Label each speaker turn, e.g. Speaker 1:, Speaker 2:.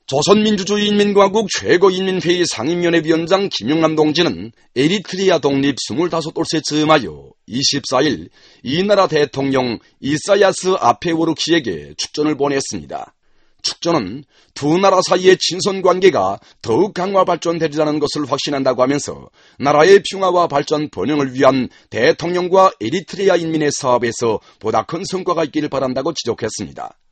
Speaker 1: 조선민주주의인민공화국 최고인민회의 상임위원회위원장 김영남 동지는 에리트리아 독립 25돌째 즈음하여 24일 이 나라 대통령 이사야스 아페워르키에게 축전을 보냈습니다. 축전은 두 나라 사이의 친선관계가 더욱 강화 발전되리라는 것을 확신한다고 하면서 나라의 평화와 발전 번영을 위한 대통령과 에리트리아 인민의 사업에서 보다 큰 성과가 있기를 바란다고 지적했습니다.